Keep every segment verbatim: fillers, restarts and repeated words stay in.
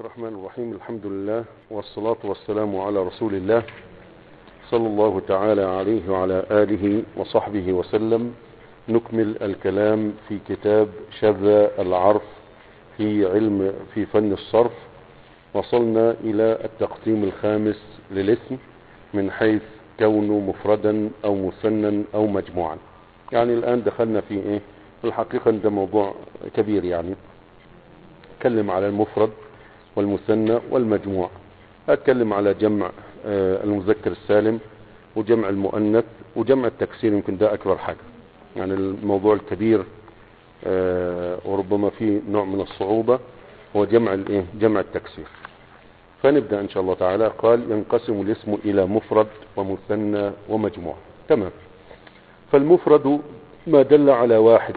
الرحمن الرحيم. الحمد لله والصلاة والسلام على رسول الله صلى الله تعالى عليه وعلى آله وصحبه وسلم. نكمل الكلام في كتاب شذ العرف في علم في فن الصرف. وصلنا إلى التقسيم الخامس للاسم من حيث كونه مفردا أو مثنى أو مجموعا. يعني الآن دخلنا في إيه؟ الحقيقة ده موضوع كبير، يعني أتكلم على المفرد والمثنى والمجموع، أتكلم على جمع المذكر السالم وجمع المؤنث وجمع التكسير، يمكن ده أكبر حاجة، يعني الموضوع الكبير وربما فيه نوع من الصعوبة هو جمع الايه جمع التكسير. فنبدأ إن شاء الله تعالى. قال ينقسم الاسم إلى مفرد ومثنى ومجموع. تمام. فالمفرد ما دل على واحد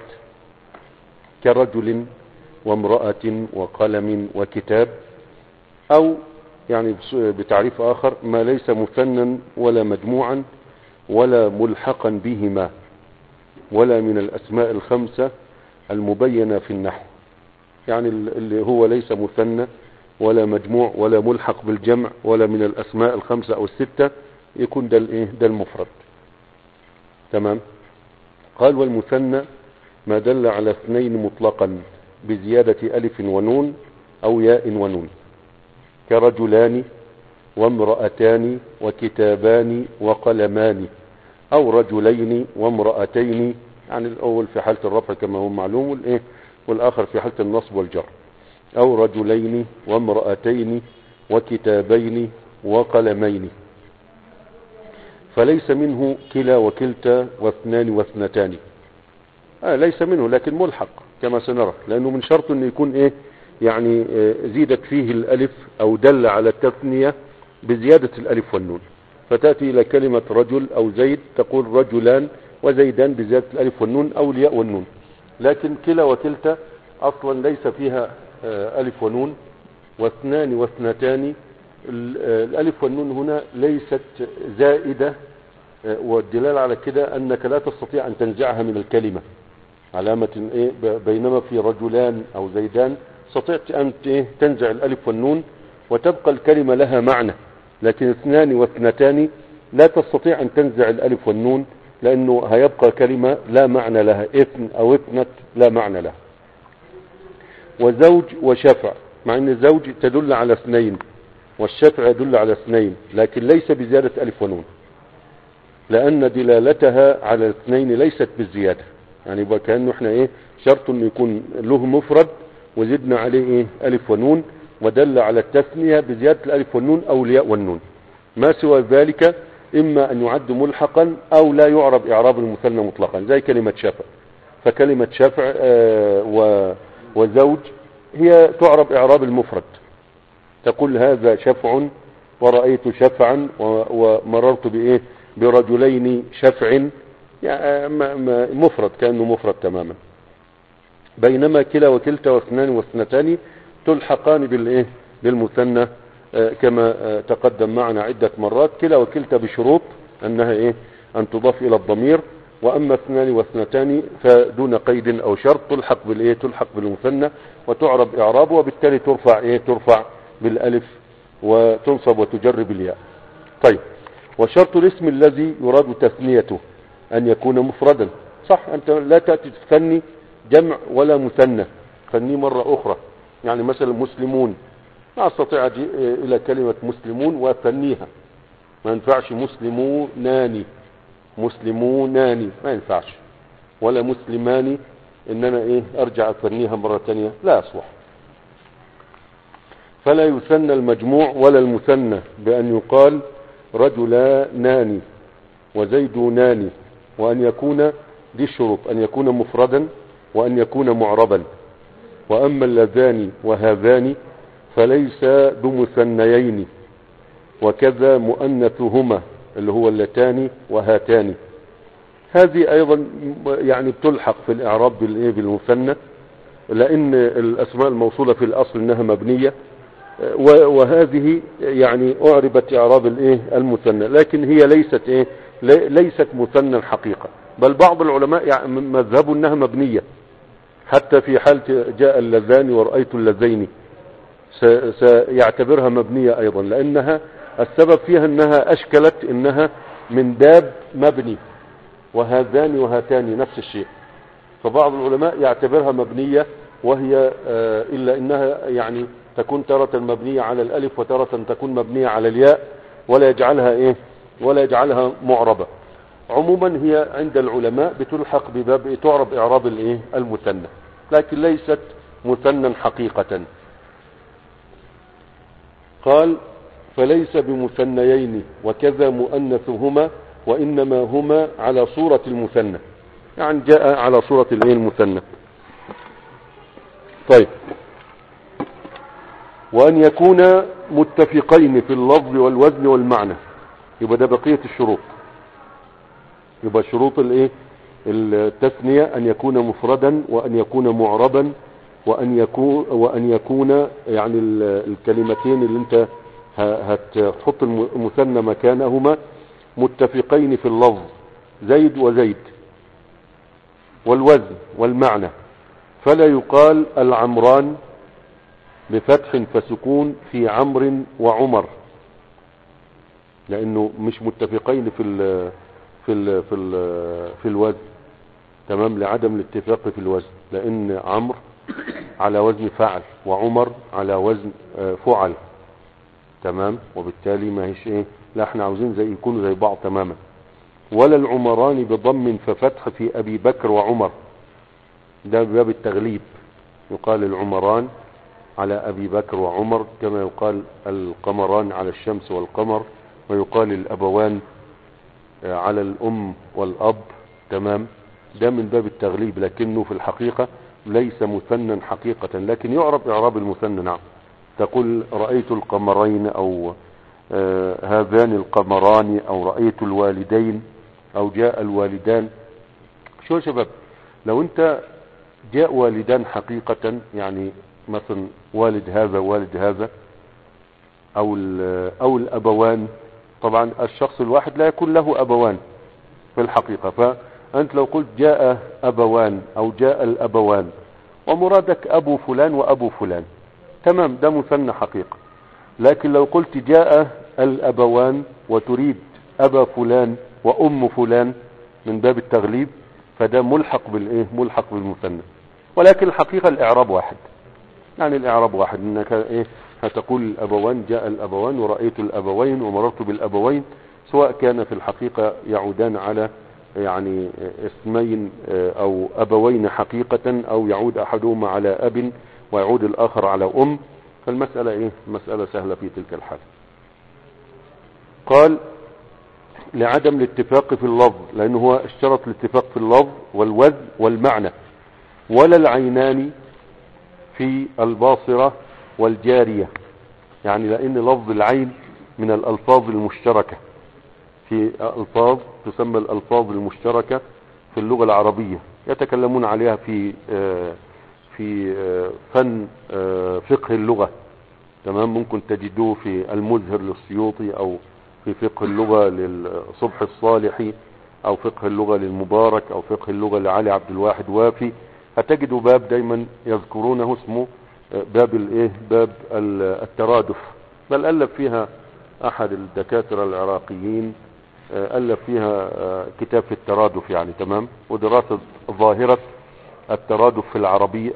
كرجل وامرأة وقلم وكتاب، أو يعني بتعريف آخر ما ليس مثنى ولا مجموعا ولا ملحقا بهما ولا من الأسماء الخمسة المبينة في النحو، يعني اللي هو ليس مثنى ولا مجموع ولا ملحق بالجمع ولا من الأسماء الخمسة أو الستة، يكون ده الايه ده المفرد. تمام. قال والمثنى ما دل على اثنين مطلقا بزيادة ألف ونون أو ياء ونون، كرجلان وامرأتان وكتابان وقلمان، أو رجلين وامرأتين، يعني الأول في حالة الرفع كما هو معلوم، والإيه والآخر في حالة النصب والجر، أو رجلين وامرأتين وكتابين وقلمين. فليس منه كلا وكلتا واثنان واثنتان، آه ليس منه لكن ملحق كما سنرى، لأنه من شرط أن يكون إيه يعني زيدت فيه الألف أو دل على التثنية بزيادة الألف والنون، فتأتي إلى كلمة رجل أو زيد تقول رجلان وزيدان بزيادة الألف والنون أو الياء والنون. لكن كلا وكلتا أصلا ليس فيها ألف ونون، واثنان واثنتان الألف والنون هنا ليست زائدة، والدلالة على كده أنك لا تستطيع أن تنزعها من الكلمة علامة إيه، بينما في رجلان أو زيدان استطعت أن إيه تنزع الألف والنون وتبقى الكلمة لها معنى، لكن اثنان واثنتان لا تستطيع أن تنزع الألف والنون، لأنه هيبقى كلمة لا معنى لها، اثن أو اثنت لا معنى لها. وزوج وشفع، مع أن زوج تدل على اثنين والشفع يدل على اثنين، لكن ليس بزيادة ألف ونون، لأن دلالتها على الاثنين ليست بالزيادة، يعني يبقى كأنه احنا ايه شرط انه يكون له مفرد وزدنا عليه ايه ألف ونون ودل على التثنية بزيادة الألف والنون أو الياء والنون. ما سوى ذلك إما أن يعد ملحقا أو لا يعرب إعراب المثنى مطلقا، زي كلمة شفع. فكلمة شفع آه وزوج هي تعرب إعراب المفرد، تقول هذا شفع ورأيت شفعا ومررت بإيه برجلين شفع، يعني مفرد كأنه مفرد تماما. بينما كلا وكلتا واثنان واثنتان تلحقان بالإيه بالمثنى كما تقدم معنا عدة مرات. كلا وكلتا بشروط أنها إيه أن تضاف إلى الضمير، وأما اثنان واثنتان فدون قيد أو شرط تلحق بالإيه تلحق بالمثنى وتعرب إعرابه، وبالتالي ترفع إيه ترفع بالألف وتنصب وتجر بالياء. طيب. وشرط الاسم الذي يراد تثنيته أن يكون مفردا. صح، أنت لا تأتي تثني جمع ولا مثنى، تثنيه مرة أخرى، يعني مثلا مسلمون ما أستطيع أجي إلى كلمة مسلمون وأثنيها، ما ينفعش. مسلموناني مسلموناني ما ينفعش، ولا مسلماني إن أنا إيه أرجع أثنيها مرة تانية، لا أصلح. فلا يثنى المجموع ولا المثنى بأن يقال رجلانان وزيدونان، وأن يكون دي الشروط أن يكون مفردا وأن يكون معربا. وأما اللذان وهذان فليس بمثنيين، وكذا مؤنثهما اللي هو اللتان وهاتان. هذه أيضا يعني بتلحق في الإعراب بالإيه بالمثنى، لأن الأسماء الموصولة في الأصل إنها مبنية، وهذه يعني أعربت إعراب الإيه المثنى، لكن هي ليست إيه ليست مثنى حقيقة، بل بعض العلماء يعني مذهبوا إنها مبنية، حتى في حالة جاء اللذان ورأيت اللذين سيعتبرها مبنية ايضا، لانها السبب فيها انها اشكلت انها من باب مبني، وهذان وهاتان نفس الشيء. فبعض العلماء يعتبرها مبنية، وهي الا انها يعني تكون تارة مبنية على الالف وتارة تكون مبنية على الياء، ولا يجعلها ايه ولا يجعلها معربة. عموما هي عند العلماء بتلحق بباب تعرب اعراب الايه المثنى، لكن ليست مثنى حقيقة. قال فليس بمثنيين وكذا مؤنثهما، وانما هما على صورة المثنى، يعني جاء على صورة الايه المثنى. طيب، وان يكون متفقين في اللفظ والوزن والمعنى، يبقى ده بقية الشروط. يبقى شروط الايه التثنية ان يكون مفردا، وان يكون معربا، وان يكون وان يكون يعني الكلمتين اللي انت هتحط المثنى مكانهما متفقين في اللفظ، زيد وزيد، والوزن والمعنى. فلا يقال العمران بفتح فسكون في عمر وعمر، لانه مش متفقين في ال في ال في ال في الوزن، تمام، لعدم الاتفاق في الوزن، لان عمرو على وزن فعل وعمر على وزن فعل، تمام، وبالتالي ما هيش ايه، لا احنا عاوزين زي يكونوا زي بعض تماما. ولا العمران بضم ففتح في ابي بكر وعمر، ده باب التغليب، يقال العمران على ابي بكر وعمر، كما يقال القمران على الشمس والقمر، ويقال الابوان على الام والاب، تمام. ده من باب التغليب، لكنه في الحقيقة ليس مثنى حقيقة، لكن يعرب اعراب المثنى. نعم، تقول رأيت القمرين، او آه هذان القمران، او رأيت الوالدين، او جاء الوالدان. شو يا شباب، لو انت جاء والدان حقيقة، يعني مثلا والد هذا والد هذا، او او الابوان، طبعا الشخص الواحد لا يكون له ابوان في الحقيقة، فانت لو قلت جاء ابوان او جاء الابوان ومرادك ابو فلان وابو فلان، تمام، ده مثنى حقيقة. لكن لو قلت جاء الابوان وتريد ابا فلان وام فلان من باب التغليب، فده ملحق بالايه ملحق بالمثنى. ولكن الحقيقة الاعراب واحد، يعني الاعراب واحد، انك ايه هتقول الابوان، جاء الابوان ورأيت الابوين ومررت بالابوين، سواء كان في الحقيقة يعودان على يعني اسمين او ابوين حقيقة، او يعود احدهما على اب ويعود الاخر على ام، فالمسألة ايه مسألة سهلة في تلك الحال. قال لعدم الاتفاق في اللفظ، لانه هو اشترط الاتفاق في اللفظ والوزن والمعنى. ولا العينان في الباصرة والجارية، يعني لان لفظ العين من الالفاظ المشتركة، في الفاظ تسمى الالفاظ المشتركة في اللغة العربية، يتكلمون عليها في في فن فقه اللغة، تمام. ممكن تجدوه في المزهر للسيوطي، او في فقه اللغة للصبح الصالحي، او فقه اللغة للمبارك، او فقه اللغة لعلي عبد الواحد وافي. هتجدوا باب دايما يذكرونه اسمه باب الايه باب الترادف، بل ألف فيها احد الدكاترة العراقيين، ألف فيها كتاب في الترادف، يعني تمام، ودراسة ظاهرة الترادف في العربية،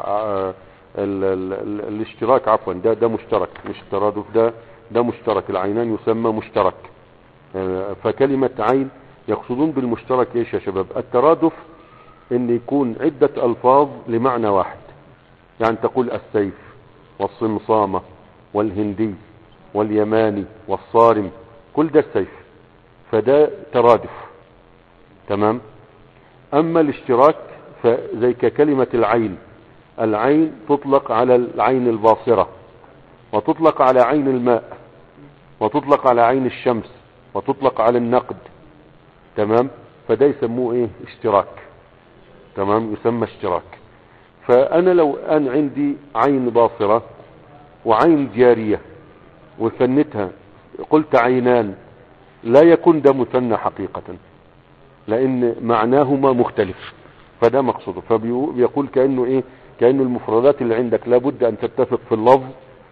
الاشتراك عفوا، ده ده مشترك، مش الترادف، ده ده مشترك، العينان يسمى مشترك. فكلمة عين يقصدون بالمشترك ايش يا شباب؟ الترادف ان يكون عدة الفاظ لمعنى واحد، يعني تقول السيف والصمصامة والهندي واليماني والصارم، كل ده السيف، فده ترادف، تمام. اما الاشتراك فزي ككلمة العين، العين تطلق على العين الباصرة، وتطلق على عين الماء، وتطلق على عين الشمس، وتطلق على النقد، تمام. فده يسموه ايه اشتراك، تمام، يسمى اشتراك. فانا لو ان عندي عين باصرة وعين جارية وثنتها قلت عينان، لا يكون ده مثنى حقيقة، لان معناهما مختلف، فده مقصوده. فبيقول كأنه ايه كأنه المفردات اللي عندك لابد ان تتفق في اللفظ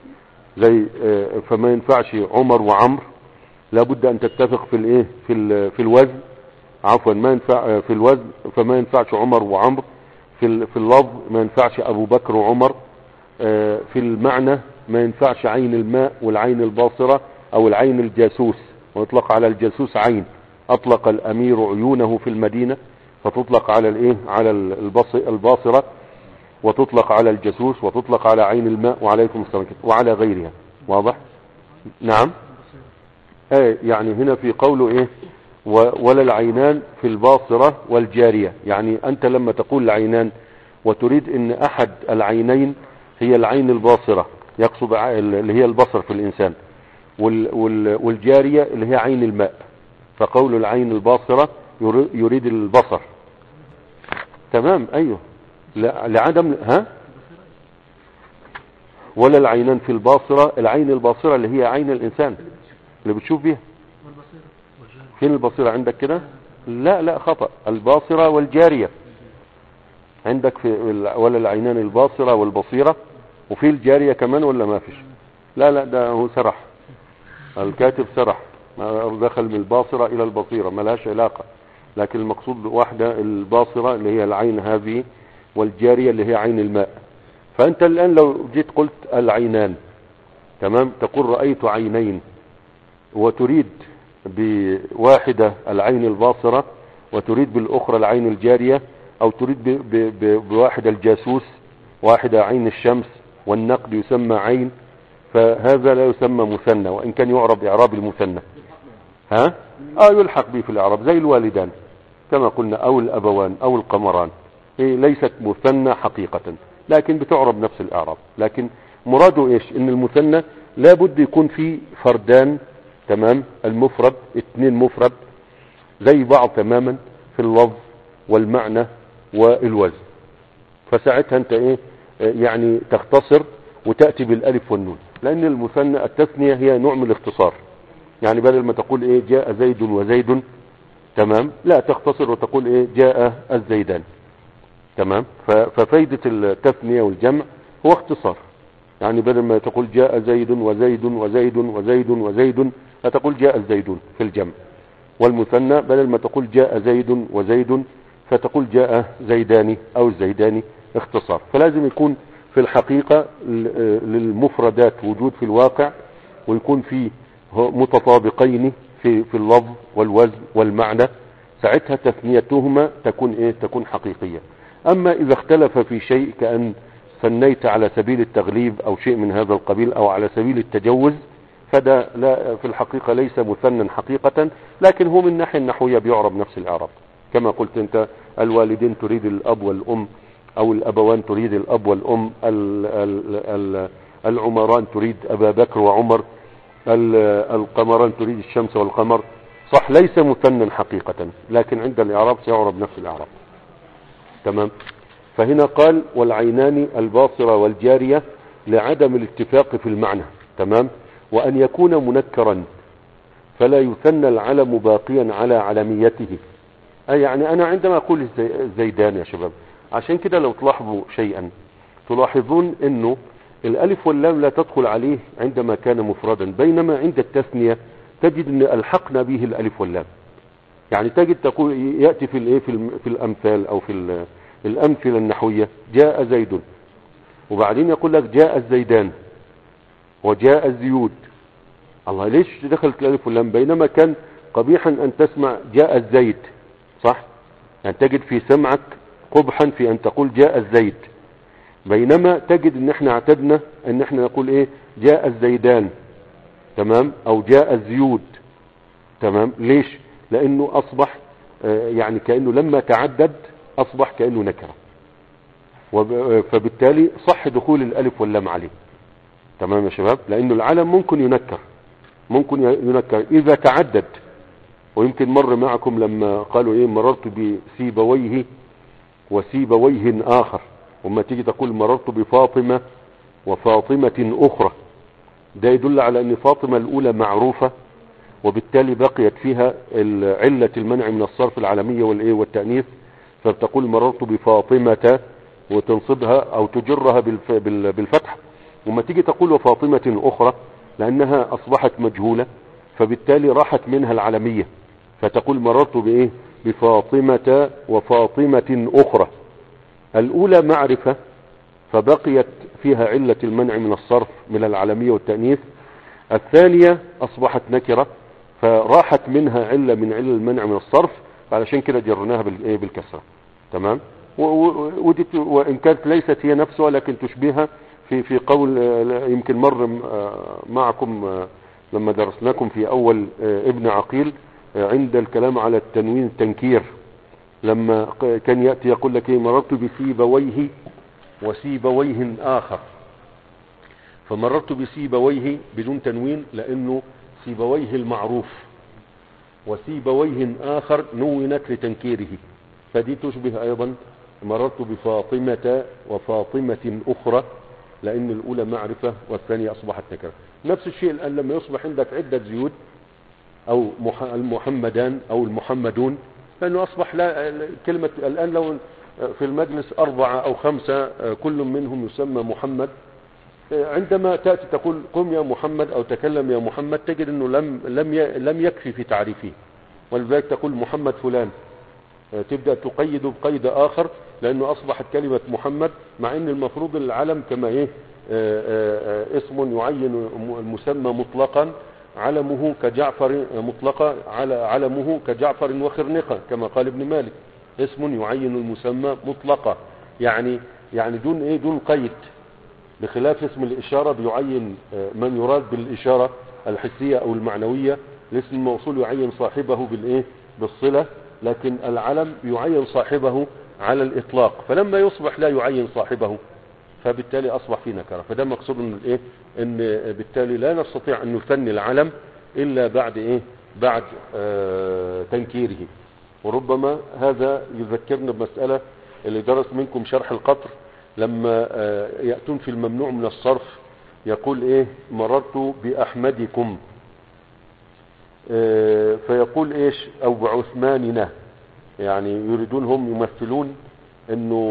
زي فما ينفعش عمر وعمر، لابد ان تتفق في الايه في في الوزن، عفوا ما ينفع في الوزن، فما ينفعش عمر وعمر. في في اللفظ ما ينفعش ابو بكر وعمر. في المعنى ما ينفعش عين الماء والعين الباصرة او العين الجاسوس، ويطلق على الجاسوس عين. اطلق الامير عيونه في المدينة، فتطلق على الايه على الباصرة، وتطلق على الجاسوس، وتطلق على عين الماء، وعليكم السلام وعلى غيرها. واضح؟ نعم. ايه يعني هنا في قوله ايه ولا العينان في الباصرة والجارية، يعني انت لما تقول العينان وتريد ان احد العينين هي العين الباصرة، يقصد اللي هي البصر في الانسان، والجارية اللي هي عين الماء، فقول العين الباصرة يريد البصر. تمام. ايوه. لعدم ها ولا العينان في الباصرة، العين الباصرة اللي هي عين الانسان اللي بتشوف بيها. فين البصيرة عندك كده؟ لا لا خطأ، الباصرة والجارية عندك في ولا العينان الباصرة والبصيرة، وفي الجارية كمان ولا ما فيش؟ لا لا ده هو سرح، الكاتب سرح، دخل من الباصرة الى البصيرة، ما لهاش علاقة، لكن المقصود واحدة الباصرة اللي هي العين هذه، والجارية اللي هي عين الماء. فانت الان لو جيت قلت العينان، تمام، تقول رأيت عينين، وتريد بواحدة العين الباصرة، وتريد بالاخرى العين الجارية، او تريد بواحدة الجاسوس، واحدة عين الشمس، والنقد يسمى عين، فهذا لا يسمى مثنى، وان كان يعرب اعراب المثنى. ها اه يلحق به في الاعراب، زي الوالدان كما قلنا، او الابوان او القمران، هي ليست مثنى حقيقة، لكن بتعرب نفس الاعراب. لكن مراده ايش؟ ان المثنى لابد يكون فيه فردان، تمام، المفرد اثنين مفرد زي بعض تماما في اللفظ والمعنى والوزن، فساعتها انت ايه يعني تختصر وتأتي بالالف والنون، لان المثنى التثنية هي نوع من الاختصار، يعني بدل ما تقول ايه جاء زيد وزيد، تمام، لا تختصر وتقول ايه جاء الزيدان. تمام. ففايدة التثنية والجمع هو اختصار، يعني بدل ما تقول جاء زيد وزيد وزيد وزيد وزيد، فتقول جاء الزيدون في الجمع. والمثنى بدل ما تقول جاء زيد وزيد، فتقول جاء زيدان او الزيدان، اختصار. فلازم يكون في الحقيقة للمفردات وجود في الواقع، ويكون في متطابقين في في اللفظ والوزن والمعنى، ساعتها تثنيتهما تكون ايه تكون حقيقية. اما اذا اختلف في شيء، كأن ثنيت على سبيل التغليب او شيء من هذا القبيل، او على سبيل التجوز، فده لا في الحقيقة ليس مثنى حقيقة، لكن هو من ناحية النحوية بيعرب نفس الاعراب. كما قلت انت الوالدين تريد الاب والام، او الابوان تريد الاب والام، العمران تريد ابا بكر وعمر، القمران تريد الشمس والقمر، صح، ليس مثنى حقيقة، لكن عند الاعراب سيعرب نفس الاعراب. تمام. فهنا قال والعينان الباصرة والجارية لعدم الاتفاق في المعنى، تمام، وان يكون منكرا فلا يثنى العلم باقيا على علميته. اي يعني انا عندما اقول الزيدان يا شباب، عشان كده لو تلاحظوا شيئا تلاحظون انه الالف واللام لا تدخل عليه عندما كان مفردا، بينما عند التثنية تجد ان الحقنا به الالف واللام. يعني تجد تقول يأتي في الايه في, في الامثال او في الامثلة النحوية جاء زيد، وبعدين يقول لك جاء الزيدان وجاء الزيود. الله، ليش دخلت الالف واللام؟ بينما كان قبيحا ان تسمع جاء الزيد، صح، يعني تجد في سمعك قبحا في ان تقول جاء الزيد، بينما تجد ان احنا اعتدنا ان احنا نقول ايه جاء الزيدان، تمام، او جاء الزيود. تمام. ليش؟ لانه اصبح آه يعني كأنه لما تعدد اصبح كأنه نكرة، فبالتالي صح دخول الالف واللام عليه. تمام يا شباب، لانه العلم ممكن ينكر، ممكن ينكر اذا تعدد. ويمكن مر معكم لما قالوا ايه مررت بسيبويه وسيبويه اخر، وما تيجي تقول مررت بفاطمة وفاطمة اخرى، ده يدل على ان فاطمة الاولى معروفة، وبالتالي بقيت فيها علة المنع من الصرف العالمية والايه والتأنيث، فبتقول مررت بفاطمة وتنصبها او تجرها بالفتح، وما تيجي تقول وفاطمة اخرى لانها اصبحت مجهولة، فبالتالي راحت منها العلمية، فتقول مررت بايه بفاطمة وفاطمة اخرى. الاولى معرفة فبقيت فيها علة المنع من الصرف من العلمية والتأنيث. الثانية اصبحت نكرة فراحت منها علة من علة المنع من الصرف، علشان كده جرناها بالكسرة. تمام. وإن كانت ليست هي نفسها لكن تشبهها في في قول يمكن مر معكم لما درسناكم في أول ابن عقيل عند الكلام على التنوين التنكير، لما كان يأتي يقول لك مررت بسيبويه وسيبويه آخر، فمررت بسيبويه بدون تنوين لأنه سيبويه المعروف، وسيبويه آخر نونت لتنكيره، فدي تشبه أيضا مررت بفاطمة وفاطمة أخرى لأن الأولى معرفة والثانية أصبحت نكرة. نفس الشيء الآن لما يصبح عندك عدة زيود أو المحمدان أو المحمدون، فإنه أصبح لا كلمة الآن لو في المجلس أربعة أو خمسة كل منهم يسمى محمد، عندما تأتي تقول قم يا محمد أو تكلم يا محمد تجد أنه لم لم لم يكفي في تعريفه، ولذلك تقول محمد فلان، تبدأ تقيد بقيد آخر لأنه أصبحت كلمة محمد، مع أن المفروض العلم كما إيه اسم يعين المسمى مطلقا، علمه كجعفر مطلقا على علمه كجعفر وخرنقة كما قال ابن مالك، اسم يعين المسمى مطلقا يعني يعني دون ايه دون قيد، بخلاف اسم الإشارة بيعين من يراد بالإشارة الحسية أو المعنوية، الاسم الموصول يعين صاحبه بالايه بالصلة، لكن العلم يعين صاحبه على الإطلاق، فلما يصبح لا يعين صاحبه فبالتالي أصبح في نكرة. فده مقصود ان الايه ان بالتالي لا نستطيع ان نثني العلم الا بعد ايه بعد آه تنكيره. وربما هذا يذكرنا بمسألة اللي درس منكم شرح القطر، لما آه يأتون في الممنوع من الصرف يقول ايه مررت بأحمدكم، آه فيقول ايش او بعثماننا، يعني يريدون هم يمثلون انه